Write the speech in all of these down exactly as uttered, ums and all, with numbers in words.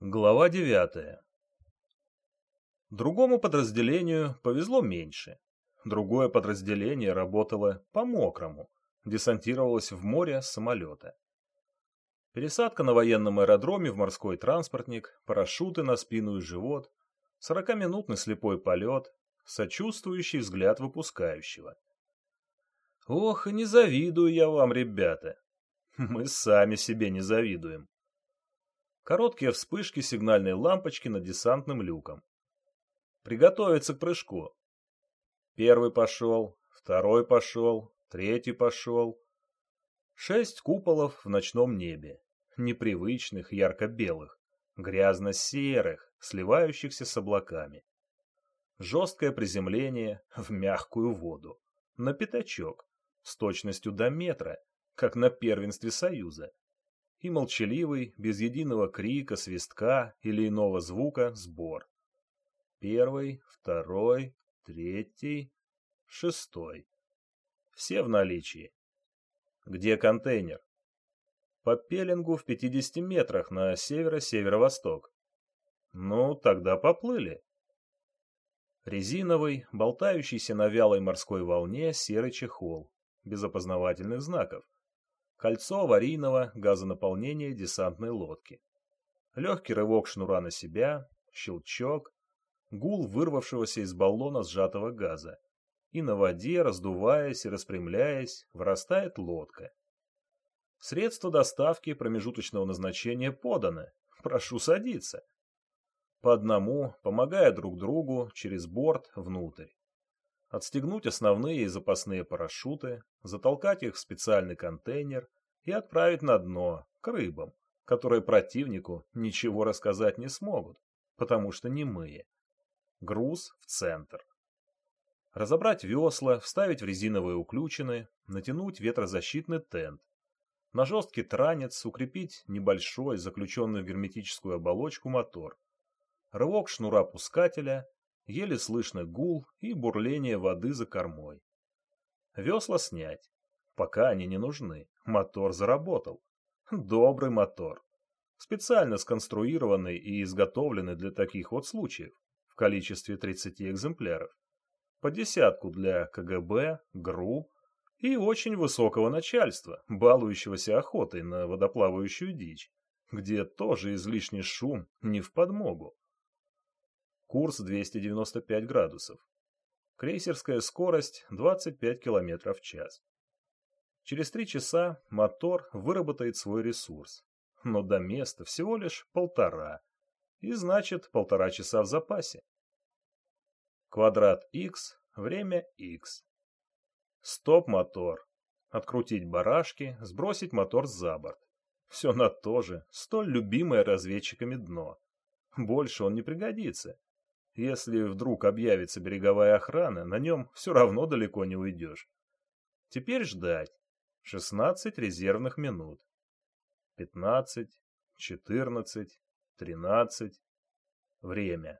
Глава девятая. Другому подразделению повезло меньше. Другое подразделение работало по-мокрому, десантировалось в море с самолета. Пересадка на военном аэродроме в морской транспортник, парашюты на спину и живот, сорокаминутный слепой полет, сочувствующий взгляд выпускающего. Ох, и не завидую я вам, ребята. Мы сами себе не завидуем. Короткие вспышки сигнальной лампочки над десантным люком. Приготовиться к прыжку. Первый пошел, второй пошел, третий пошел. Шесть куполов в ночном небе. Непривычных, ярко-белых, грязно-серых, сливающихся с облаками. Жесткое приземление в мягкую воду. На пятачок, с точностью до метра, как на первенстве Союза. И молчаливый, без единого крика, свистка или иного звука, сбор. Первый, второй, третий, шестой. Все в наличии. Где контейнер? По пеленгу в пятидесяти метрах на северо-северо-восток. Ну, тогда поплыли. Резиновый, болтающийся на вялой морской волне серый чехол, без опознавательных знаков. Кольцо аварийного газонаполнения десантной лодки. Легкий рывок шнура на себя, щелчок, гул вырвавшегося из баллона сжатого газа. И на воде, раздуваясь и распрямляясь, вырастает лодка. Средство доставки промежуточного назначения подано. Прошу садиться. По одному, помогая друг другу, через борт внутрь. Отстегнуть основные и запасные парашюты, затолкать их в специальный контейнер и отправить на дно, к рыбам, которые противнику ничего рассказать не смогут, потому что немые. Груз в центр. Разобрать весла, вставить в резиновые уключины, натянуть ветрозащитный тент. На жесткий транец укрепить небольшой, заключенный в герметическую оболочку мотор. Рывок шнура пускателя, еле слышно гул и бурление воды за кормой. Весла снять. Пока они не нужны. Мотор заработал. Добрый мотор. Специально сконструированный и изготовленный для таких вот случаев. В количестве тридцати экземпляров. По десятку для ка гэ бэ, ГРУ и очень высокого начальства, балующегося охотой на водоплавающую дичь, где тоже излишний шум не в подмогу. Курс двести девяносто пять градусов. Крейсерская скорость двадцать пять километров в час. Через три часа мотор выработает свой ресурс, но до места всего лишь полтора, и значит полтора часа в запасе. Квадрат Х, время Х. Стоп-мотор. Открутить барашки, сбросить мотор за борт. Все на то же, столь любимое разведчиками дно. Больше он не пригодится. Если вдруг объявится береговая охрана, на нем все равно далеко не уйдешь. Теперь ждать. шестнадцать резервных минут. пятнадцать, четырнадцать, тринадцать. Время.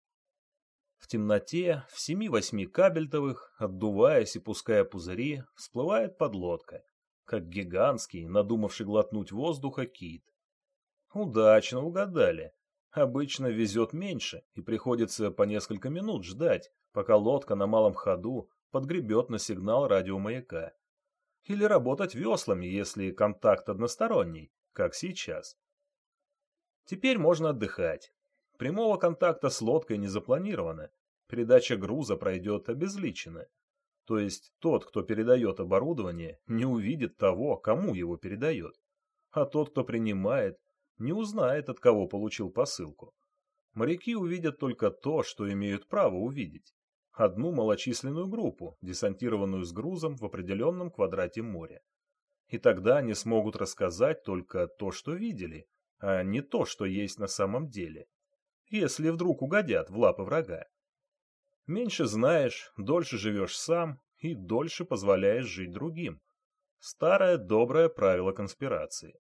В темноте, в семи-восьми кабельтовых, отдуваясь и пуская пузыри, всплывает подлодка, как гигантский, надумавший глотнуть воздуха кит. Удачно угадали. Обычно везет меньше, и приходится по несколько минут ждать, пока лодка на малом ходу подгребет на сигнал радиомаяка. Или работать веслами, если контакт односторонний, как сейчас. Теперь можно отдыхать. Прямого контакта с лодкой не запланировано. Передача груза пройдет обезличенно. То есть тот, кто передает оборудование, не увидит того, кому его передает. А тот, кто принимает, не узнает, от кого получил посылку. Моряки увидят только то, что имеют право увидеть. Одну малочисленную группу, десантированную с грузом в определенном квадрате моря. И тогда они смогут рассказать только то, что видели, а не то, что есть на самом деле. Если вдруг угодят в лапы врага. Меньше знаешь, дольше живешь сам и дольше позволяешь жить другим. Старое доброе правило конспирации.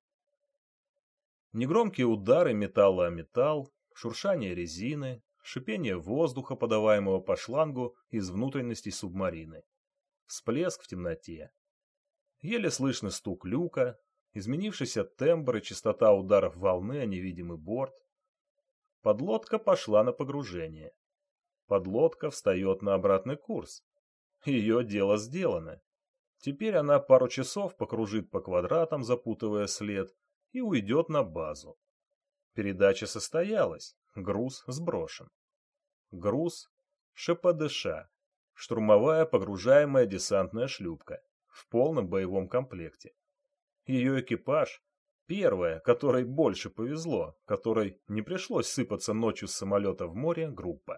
Негромкие удары металла о металл, шуршание резины, шипение воздуха, подаваемого по шлангу из внутренностей субмарины. Всплеск в темноте. Еле слышный стук люка, изменившийся тембр и частота ударов волны о невидимый борт. Подлодка пошла на погружение. Подлодка встает на обратный курс. Ее дело сделано. Теперь она пару часов покружит по квадратам, запутывая след, и уйдет на базу. Передача состоялась, груз сброшен. Груз ШПДШ, штурмовая погружаемая десантная шлюпка, в полном боевом комплекте. Ее экипаж – первая, которой больше повезло, которой не пришлось сыпаться ночью с самолета в море, группа.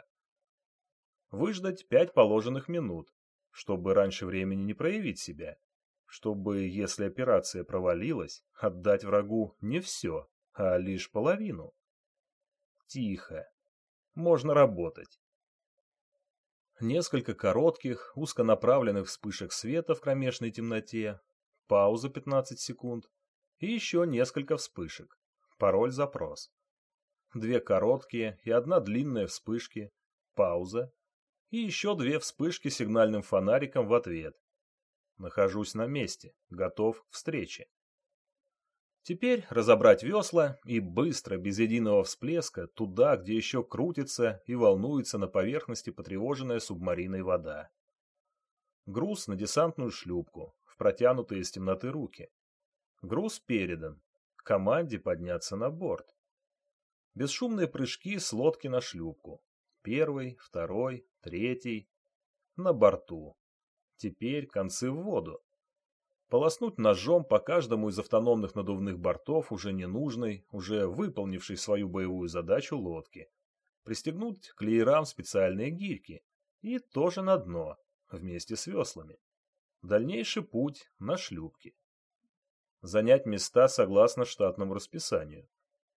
Выждать пять положенных минут, чтобы раньше времени не проявить себя, чтобы, если операция провалилась, отдать врагу не все, а лишь половину. Тихо. Можно работать. Несколько коротких, узконаправленных вспышек света в кромешной темноте, пауза пятнадцать секунд и еще несколько вспышек. Пароль-запрос. Две короткие и одна длинная вспышки, пауза и еще две вспышки сигнальным фонариком в ответ. Нахожусь на месте, готов к встрече. Теперь разобрать весла и быстро, без единого всплеска, туда, где еще крутится и волнуется на поверхности потревоженная субмариной вода. Груз на десантную шлюпку, в протянутые из темноты руки. Груз передан. Команде подняться на борт. Бесшумные прыжки с лодки на шлюпку. Первый, второй, третий. На борту. Теперь концы в воду. Полоснуть ножом по каждому из автономных надувных бортов уже ненужной, уже выполнившей свою боевую задачу лодки. Пристегнуть к леерам специальные гирьки. И тоже на дно, вместе с веслами. Дальнейший путь на шлюпке. Занять места согласно штатному расписанию.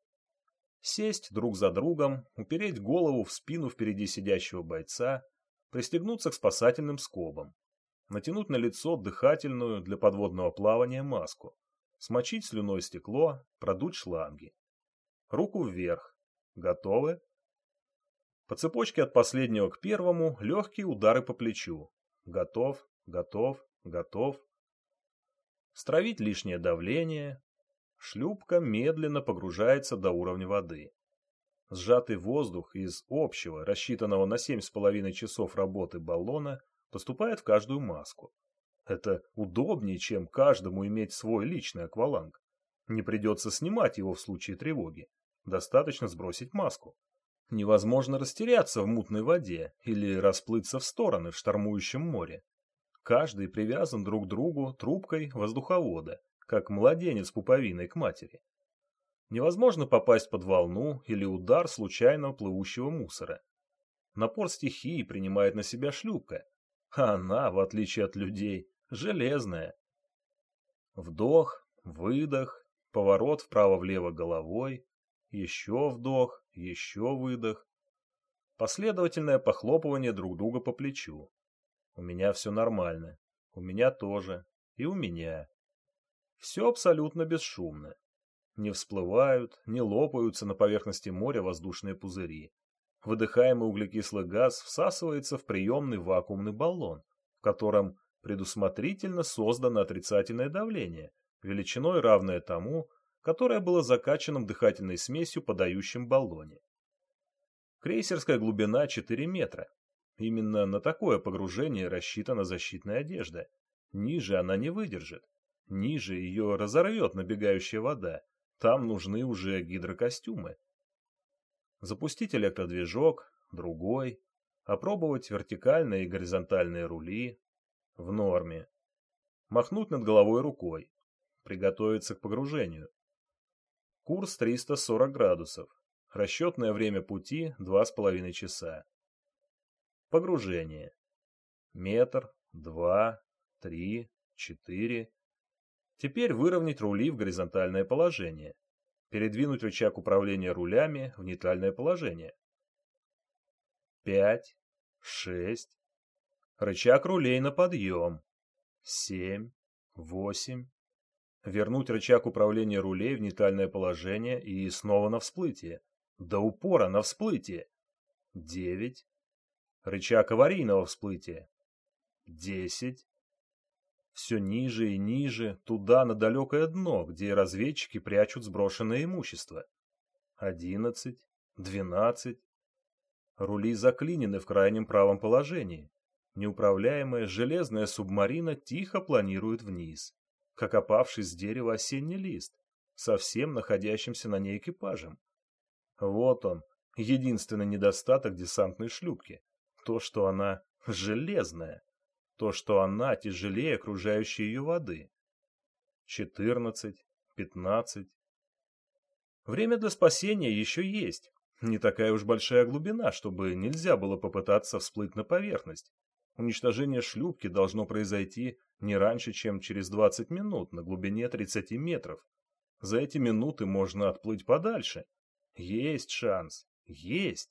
Сесть друг за другом, упереть голову в спину впереди сидящего бойца, пристегнуться к спасательным скобам. Натянуть на лицо дыхательную для подводного плавания маску. Смочить слюной стекло, продуть шланги. Руку вверх. Готовы? По цепочке от последнего к первому легкие удары по плечу. Готов, готов, готов. Стравить лишнее давление. Шлюпка медленно погружается до уровня воды. Сжатый воздух из общего, рассчитанного на семь с половиной часов работы баллона, поступает в каждую маску. Это удобнее, чем каждому иметь свой личный акваланг. Не придется снимать его в случае тревоги. Достаточно сбросить маску. Невозможно растеряться в мутной воде или расплыться в стороны в штормующем море. Каждый привязан друг к другу трубкой воздуховода, как младенец пуповиной к матери. Невозможно попасть под волну или удар случайного плывущего мусора. Напор стихии принимает на себя шлюпка, а она, в отличие от людей, железная. Вдох, выдох, поворот вправо-влево головой, еще вдох, еще выдох. Последовательное похлопывание друг друга по плечу. У меня все нормально, у меня тоже, и у меня. Все абсолютно бесшумно. Не всплывают, не лопаются на поверхности моря воздушные пузыри. Выдыхаемый углекислый газ всасывается в приемный вакуумный баллон, в котором предусмотрительно создано отрицательное давление, величиной равное тому, которое было закачанным дыхательной смесью в подающем баллоне. Крейсерская глубина четыре метра. Именно на такое погружение рассчитана защитная одежда. Ниже она не выдержит. Ниже ее разорвет набегающая вода. Там нужны уже гидрокостюмы. Запустить электродвижок, другой. Опробовать вертикальные и горизонтальные рули. В норме. Махнуть над головой рукой. Приготовиться к погружению. Курс триста сорок градусов. Расчетное время пути два с половиной часа. Погружение. Метр, два, три, четыре. Теперь выровнять рули в горизонтальное положение. Передвинуть рычаг управления рулями в нейтральное положение. Пять, шесть. Рычаг рулей на подъем. Семь, восемь. Вернуть рычаг управления рулей в нейтральное положение и снова на всплытие. До упора на всплытие. Девять. Рычаг аварийного всплытия. Десять. Все ниже и ниже, туда, на далекое дно, где разведчики прячут сброшенное имущество. Одиннадцать. двенадцать. Рули заклинены в крайнем правом положении. Неуправляемая железная субмарина тихо планирует вниз, как опавший с дерева осенний лист, со всем находящимся на ней экипажем. Вот он, единственный недостаток десантной шлюпки. То, что она железная. То, что она тяжелее окружающей ее воды. четырнадцать, пятнадцать. Время для спасения еще есть. Не такая уж большая глубина, чтобы нельзя было попытаться всплыть на поверхность. Уничтожение шлюпки должно произойти не раньше, чем через двадцать минут на глубине тридцати метров. За эти минуты можно отплыть подальше. Есть шанс. Есть.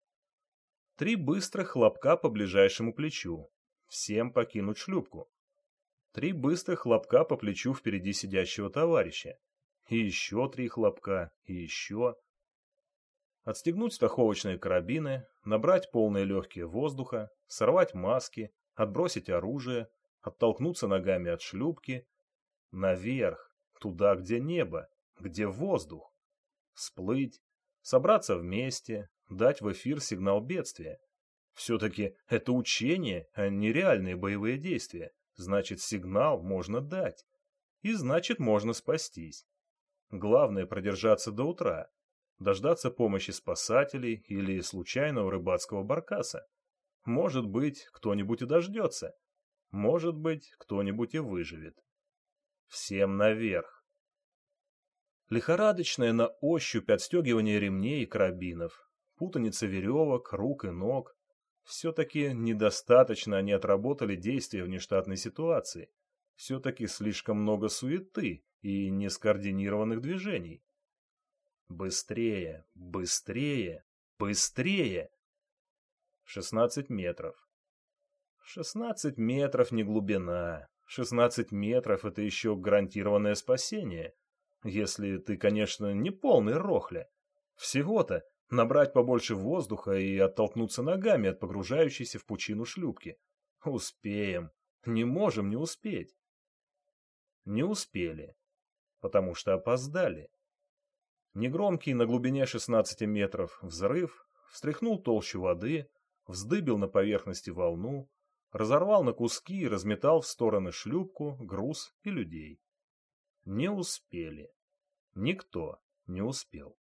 Три быстрых хлопка по ближайшему плечу. Всем покинуть шлюпку. Три быстрых хлопка по плечу впереди сидящего товарища. И еще три хлопка, и еще. Отстегнуть страховочные карабины, набрать полные легкие воздуха, сорвать маски, отбросить оружие, оттолкнуться ногами от шлюпки. Наверх, туда, где небо, где воздух. Всплыть, собраться вместе, дать в эфир сигнал бедствия. Все-таки это учение, а не реальные боевые действия. Значит, сигнал можно дать. И значит, можно спастись. Главное продержаться до утра. Дождаться помощи спасателей или случайного рыбацкого баркаса. Может быть, кто-нибудь и дождется. Может быть, кто-нибудь и выживет. Всем наверх. Лихорадочное на ощупь отстегивание ремней и карабинов. Путаница веревок, рук и ног. Все-таки недостаточно они отработали действия внештатной ситуации. Все-таки слишком много суеты и нескоординированных движений. Быстрее, быстрее, быстрее. шестнадцать метров. шестнадцать метров не глубина. шестнадцать метров — это еще гарантированное спасение. Если ты, конечно, не полный рохля. Всего-то набрать побольше воздуха и оттолкнуться ногами от погружающейся в пучину шлюпки. Успеем. Не можем не успеть. Не успели. Потому что опоздали. Негромкий на глубине шестнадцати метров взрыв встряхнул толщу воды, вздыбил на поверхности волну, разорвал на куски и разметал в стороны шлюпку, груз и людей. Не успели. Никто не успел.